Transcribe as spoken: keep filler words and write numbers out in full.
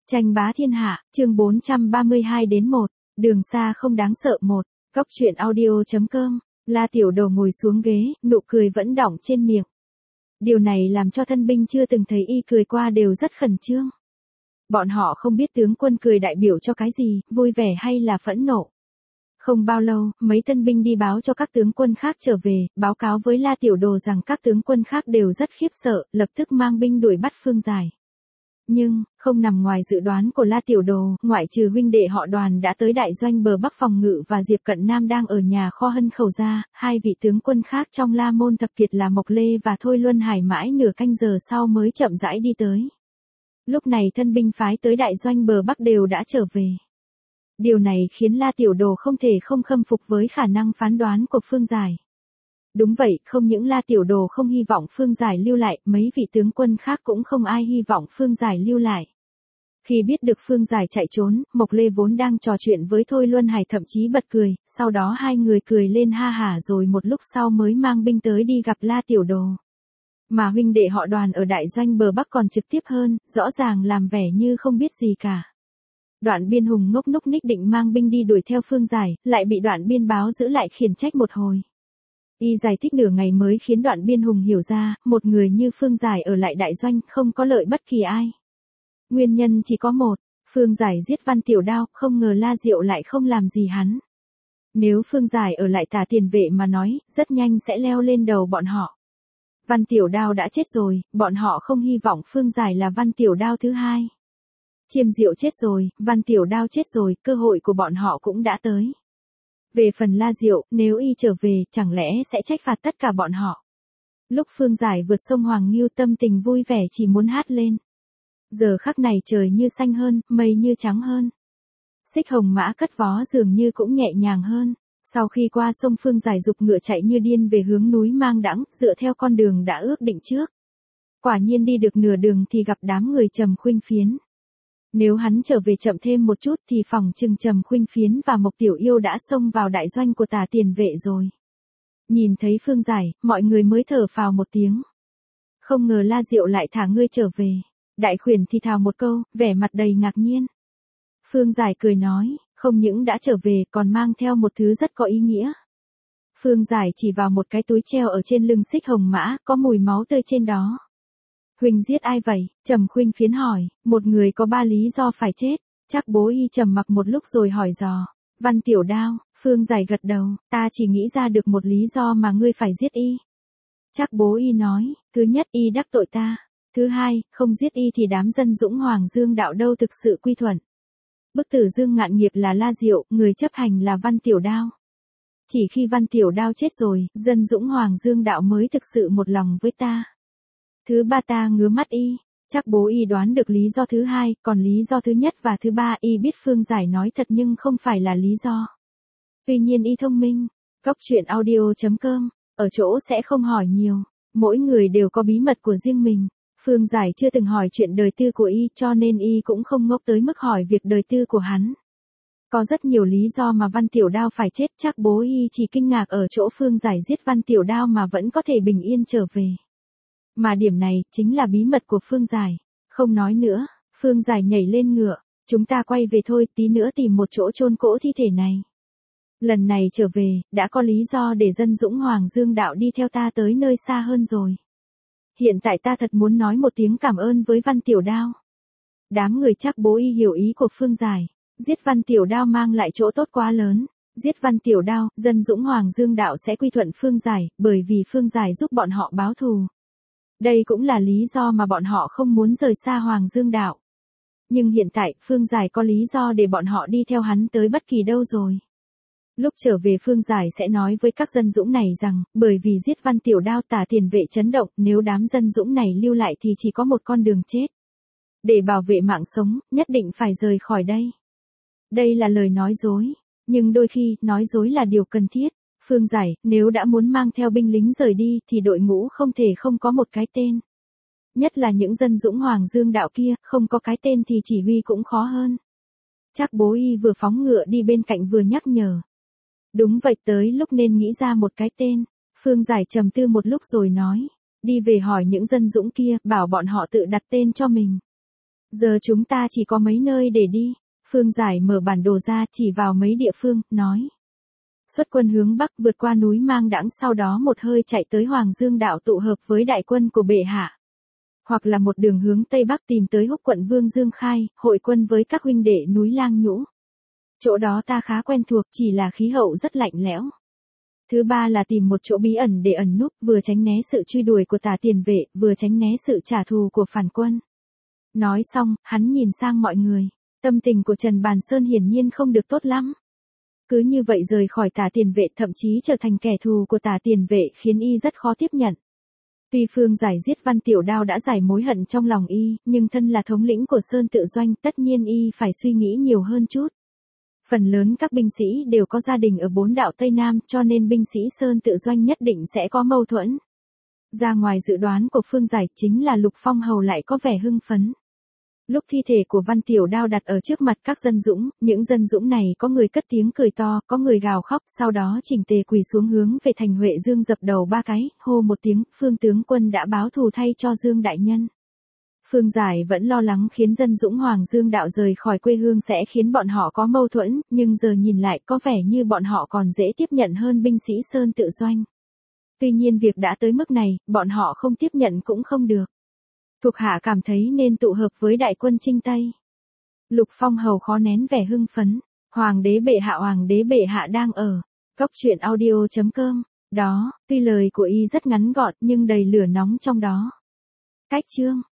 Tranh bá thiên hạ, chương bốn trăm ba mươi hai đến một, đường xa không đáng sợ một, góc truyện audio.com, La Tiểu Đồ ngồi xuống ghế, nụ cười vẫn đọng trên miệng. Điều này làm cho thân binh chưa từng thấy y cười qua đều rất khẩn trương. Bọn họ không biết tướng quân cười đại biểu cho cái gì, vui vẻ hay là phẫn nộ. Không bao lâu, mấy tân binh đi báo cho các tướng quân khác trở về, báo cáo với La Tiểu Đồ rằng các tướng quân khác đều rất khiếp sợ, lập tức mang binh đuổi bắt Phương Giải. Nhưng, không nằm ngoài dự đoán của La Tiểu Đồ, ngoại trừ huynh đệ họ Đoàn đã tới đại doanh bờ Bắc phòng ngự và Diệp Cận Nam đang ở nhà kho Hân Khẩu ra, hai vị tướng quân khác trong La Môn Thập Kiệt là Mộc Lê và Thôi Luân Hải mãi nửa canh giờ sau mới chậm rãi đi tới. Lúc này thân binh phái tới đại doanh bờ Bắc đều đã trở về. Điều này khiến La Tiểu Đồ không thể không khâm phục với khả năng phán đoán của Phương Giải. Đúng vậy, không những La Tiểu Đồ không hy vọng Phương Giải lưu lại, mấy vị tướng quân khác cũng không ai hy vọng Phương Giải lưu lại. Khi biết được Phương Giải chạy trốn, Mộc Lê vốn đang trò chuyện với Thôi Luân Hải thậm chí bật cười, sau đó hai người cười lên ha hả rồi một lúc sau mới mang binh tới đi gặp La Tiểu Đồ. Mà huynh đệ họ Đoàn ở đại doanh bờ Bắc còn trực tiếp hơn, rõ ràng làm vẻ như không biết gì cả. Đoạn Biên Hùng ngốc núc ních định mang binh đi đuổi theo Phương Giải, lại bị Đoạn Biên Báo giữ lại khiển trách một hồi. Y giải thích nửa ngày mới khiến Đoạn Biên Hùng hiểu ra, một người như Phương Giải ở lại đại doanh không có lợi bất kỳ ai. Nguyên nhân chỉ có một, Phương Giải giết Văn Tiểu Đao, không ngờ La Diệu lại không làm gì hắn. Nếu Phương Giải ở lại Tả Tiền Vệ mà nói, rất nhanh sẽ leo lên đầu bọn họ. Văn Tiểu Đao đã chết rồi, bọn họ không hy vọng Phương Giải là Văn Tiểu Đao thứ hai. Chiêm Diệu chết rồi, Văn Tiểu Đao chết rồi, cơ hội của bọn họ cũng đã tới. Về phần La Diệu, nếu y trở về, chẳng lẽ sẽ trách phạt tất cả bọn họ. Lúc Phương Giải vượt sông Hoàng Nghiêu tâm tình vui vẻ chỉ muốn hát lên. Giờ khắc này trời như xanh hơn, mây như trắng hơn. Xích hồng mã cất vó dường như cũng nhẹ nhàng hơn. Sau khi qua sông Phương Giải giục ngựa chạy như điên về hướng núi Mang Đãng, dựa theo con đường đã ước định trước. Quả nhiên đi được nửa đường thì gặp đám người Trầm Khuynh Phiến. Nếu hắn trở về chậm thêm một chút thì phòng trừng Trầm Khuynh Phiến và Mộc Tiểu Yêu đã xông vào đại doanh của Tả Tiền Vệ rồi. Nhìn thấy Phương Giải, mọi người mới thở phào một tiếng. Không ngờ La Diệu lại thả ngươi trở về. Đại khuyển thì thào một câu, vẻ mặt đầy ngạc nhiên. Phương Giải cười nói, không những đã trở về còn mang theo một thứ rất có ý nghĩa. Phương Giải chỉ vào một cái túi treo ở trên lưng xích hồng mã, có mùi máu tươi trên đó. Huynh giết ai vậy? Trầm Khuynh Phiến hỏi, một người có ba lý do phải chết. Chắc bố y trầm mặc một lúc rồi hỏi dò. Văn Tiểu Đao, Phương Giải gật đầu, ta chỉ nghĩ ra được một lý do mà ngươi phải giết y. Chắc bố y nói, thứ nhất y đắc tội ta. Thứ hai, không giết y thì đám dân dũng Hoàng Dương Đạo đâu thực sự quy thuận. Bức tử Dương Ngạn Nghiệp là La Diệu, người chấp hành là Văn Tiểu Đao. Chỉ khi Văn Tiểu Đao chết rồi, dân dũng Hoàng Dương Đạo mới thực sự một lòng với ta. Thứ ba ta ngứa mắt y, chắc bố y đoán được lý do thứ hai, còn lý do thứ nhất và thứ ba y biết Phương Giải nói thật nhưng không phải là lý do. Tuy nhiên y thông minh, góc truyện audio.com, ở chỗ sẽ không hỏi nhiều, mỗi người đều có bí mật của riêng mình. Phương Giải chưa từng hỏi chuyện đời tư của y cho nên y cũng không ngốc tới mức hỏi việc đời tư của hắn. Có rất nhiều lý do mà Văn Tiểu Đao phải chết, chắc bố y chỉ kinh ngạc ở chỗ Phương Giải giết Văn Tiểu Đao mà vẫn có thể bình yên trở về. Mà điểm này, chính là bí mật của Phương Giải. Không nói nữa, Phương Giải nhảy lên ngựa, chúng ta quay về thôi, tí nữa tìm một chỗ chôn cỗ thi thể này. Lần này trở về, đã có lý do để dân dũng Hoàng Dương Đạo đi theo ta tới nơi xa hơn rồi. Hiện tại ta thật muốn nói một tiếng cảm ơn với Văn Tiểu Đao. Đám người chắc bố y hiểu ý của Phương Giải, giết Văn Tiểu Đao mang lại chỗ tốt quá lớn. Giết Văn Tiểu Đao, dân dũng Hoàng Dương Đạo sẽ quy thuận Phương Giải, bởi vì Phương Giải giúp bọn họ báo thù. Đây cũng là lý do mà bọn họ không muốn rời xa Hoàng Dương Đạo. Nhưng hiện tại, Phương Giải có lý do để bọn họ đi theo hắn tới bất kỳ đâu rồi. Lúc trở về Phương Giải sẽ nói với các dân dũng này rằng, bởi vì giết Văn Tiểu Đao Tả Tiền Vệ chấn động, nếu đám dân dũng này lưu lại thì chỉ có một con đường chết. Để bảo vệ mạng sống, nhất định phải rời khỏi đây. Đây là lời nói dối, nhưng đôi khi, nói dối là điều cần thiết. Phương Giải, nếu đã muốn mang theo binh lính rời đi, thì đội ngũ không thể không có một cái tên. Nhất là những dân dũng Hoàng Dương Đạo kia, không có cái tên thì chỉ huy cũng khó hơn. Chắc bố y vừa phóng ngựa đi bên cạnh vừa nhắc nhở. Đúng vậy, tới lúc nên nghĩ ra một cái tên. Phương Giải trầm tư một lúc rồi nói. Đi về hỏi những dân dũng kia, bảo bọn họ tự đặt tên cho mình. Giờ chúng ta chỉ có mấy nơi để đi. Phương Giải mở bản đồ ra chỉ vào mấy địa phương, nói. Xuất quân hướng Bắc vượt qua núi Mang Đãng, sau đó một hơi chạy tới Hoàng Dương Đạo tụ hợp với đại quân của bệ hạ. Hoặc là một đường hướng Tây Bắc tìm tới Húc quận Vương Dương Khai, hội quân với các huynh đệ núi Lang Nhũ. Chỗ đó ta khá quen thuộc, chỉ là khí hậu rất lạnh lẽo. Thứ ba là tìm một chỗ bí ẩn để ẩn núp, vừa tránh né sự truy đuổi của Tả Tiền Vệ, vừa tránh né sự trả thù của phản quân. Nói xong, hắn nhìn sang mọi người. Tâm tình của Trần Bàn Sơn hiển nhiên không được tốt lắm. Cứ như vậy rời khỏi Tả Tiền Vệ, thậm chí trở thành kẻ thù của Tả Tiền Vệ, khiến y rất khó tiếp nhận. Tuy Phương Giải giết Văn Tiểu Đao đã giải mối hận trong lòng y, nhưng thân là thống lĩnh của Sơn Tự Doanh, tất nhiên y phải suy nghĩ nhiều hơn chút. Phần lớn các binh sĩ đều có gia đình ở bốn đạo Tây Nam, cho nên binh sĩ Sơn Tự Doanh nhất định sẽ có mâu thuẫn. Ra ngoài dự đoán của Phương Giải, chính là Lục Phong Hầu lại có vẻ hưng phấn. Lúc thi thể của Văn Tiểu Đao đặt ở trước mặt các dân dũng, những dân dũng này có người cất tiếng cười to, có người gào khóc, sau đó chỉnh tề quỳ xuống hướng về thành Huệ Dương dập đầu ba cái, hô một tiếng, Phương tướng quân đã báo thù thay cho Dương đại nhân. Phương Giải vẫn lo lắng khiến dân dũng Hoàng Dương Đạo rời khỏi quê hương sẽ khiến bọn họ có mâu thuẫn, nhưng giờ nhìn lại có vẻ như bọn họ còn dễ tiếp nhận hơn binh sĩ Sơn Tự Doanh. Tuy nhiên việc đã tới mức này, bọn họ không tiếp nhận cũng không được. Thuộc hạ cảm thấy nên tụ hợp với đại quân Trinh Tây. Lục Phong Hầu khó nén vẻ hưng phấn. Hoàng đế bệ hạ Hoàng đế bệ hạ đang ở. Góc truyện audio chấm com. Đó, tuy lời của y rất ngắn gọn nhưng đầy lửa nóng trong đó. Cách chương.